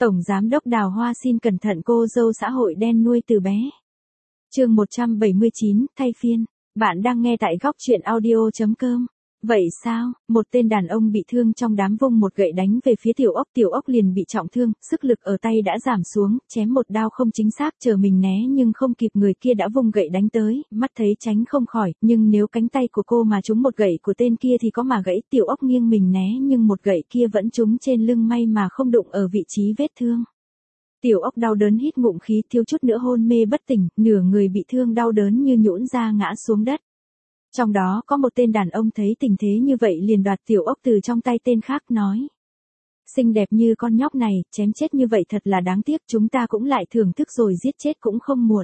Tổng Giám đốc Đào Hoa xin cẩn thận cô dâu xã hội đen nuôi từ bé. Chương 179, thay phiên. Bạn đang nghe tại góc truyện audio.com. Vậy sao, một tên đàn ông bị thương trong đám vung một gậy đánh về phía Tiểu Ốc liền bị trọng thương, sức lực ở tay đã giảm xuống, chém một đao không chính xác, chờ mình né nhưng không kịp, người kia đã vung gậy đánh tới, mắt thấy tránh không khỏi, nhưng nếu cánh tay của cô mà trúng một gậy của tên kia thì có mà gãy. Tiểu Ốc nghiêng mình né nhưng một gậy kia vẫn trúng trên lưng, may mà không đụng ở vị trí vết thương. Tiểu Ốc đau đớn hít ngụm khí, thiếu chút nữa hôn mê bất tỉnh, nửa người bị thương đau đớn như nhũn ra ngã xuống đất. Trong đó có một tên đàn ông thấy tình thế như vậy liền đoạt Tiểu Ốc từ trong tay tên khác, nói: xinh đẹp như con nhóc này, chém chết như vậy thật là đáng tiếc, chúng ta cũng lại thưởng thức rồi giết chết cũng không muộn.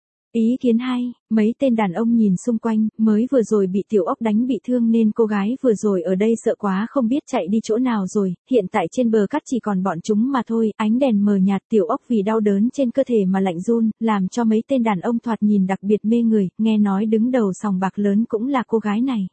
Ý kiến hay, mấy tên đàn ông nhìn xung quanh, mới vừa rồi bị Tiểu Ốc đánh bị thương nên cô gái vừa rồi ở đây sợ quá không biết chạy đi chỗ nào rồi, hiện tại trên bờ cát chỉ còn bọn chúng mà thôi, ánh đèn mờ nhạt, Tiểu Ốc vì đau đớn trên cơ thể mà lạnh run, làm cho mấy tên đàn ông thoạt nhìn đặc biệt mê người, nghe nói đứng đầu sòng bạc lớn cũng là cô gái này.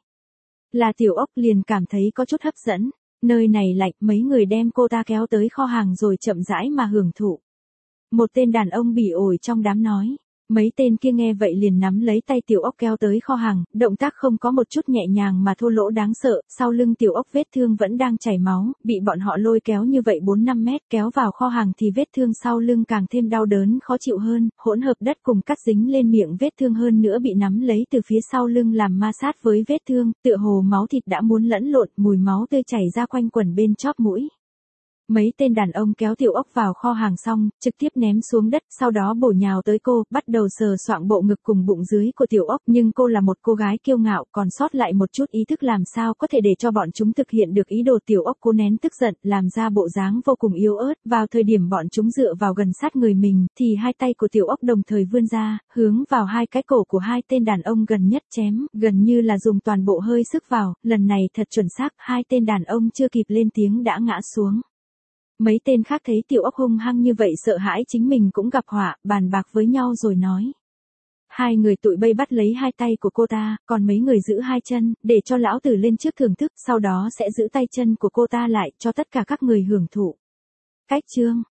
Là Tiểu Ốc liền cảm thấy có chút hấp dẫn, nơi này lạnh, mấy người đem cô ta kéo tới kho hàng rồi chậm rãi mà hưởng thụ. Một tên đàn ông bỉ ổi trong đám nói. Mấy tên kia nghe vậy liền nắm lấy tay Tiểu Ốc kéo tới kho hàng, động tác không có một chút nhẹ nhàng mà thô lỗ đáng sợ, sau lưng Tiểu Ốc vết thương vẫn đang chảy máu, bị bọn họ lôi kéo như vậy 4-5 mét, kéo vào kho hàng thì vết thương sau lưng càng thêm đau đớn khó chịu hơn, hỗn hợp đất cùng cắt dính lên miệng vết thương, hơn nữa bị nắm lấy từ phía sau lưng làm ma sát với vết thương, tựa hồ máu thịt đã muốn lẫn lộn, mùi máu tươi chảy ra quanh quẩn bên chóp mũi. Mấy tên đàn ông kéo Tiểu Ốc vào kho hàng xong, trực tiếp ném xuống đất, sau đó bổ nhào tới cô, bắt đầu sờ soạng bộ ngực cùng bụng dưới của Tiểu Ốc, nhưng cô là một cô gái kiêu ngạo, còn sót lại một chút ý thức, làm sao có thể để cho bọn chúng thực hiện được ý đồ. Tiểu Ốc cố nén tức giận, làm ra bộ dáng vô cùng yếu ớt, vào thời điểm bọn chúng dựa vào gần sát người mình, thì hai tay của Tiểu Ốc đồng thời vươn ra, hướng vào hai cái cổ của hai tên đàn ông gần nhất chém, gần như là dùng toàn bộ hơi sức vào, lần này thật chuẩn xác, hai tên đàn ông chưa kịp lên tiếng đã ngã xuống. Mấy tên khác thấy Tiểu Ốc hung hăng như vậy sợ hãi chính mình cũng gặp họa, bàn bạc với nhau rồi nói. Hai người tụi bay bắt lấy hai tay của cô ta, còn mấy người giữ hai chân, để cho lão tử lên trước thưởng thức, sau đó sẽ giữ tay chân của cô ta lại cho tất cả các người hưởng thụ. Cách chương.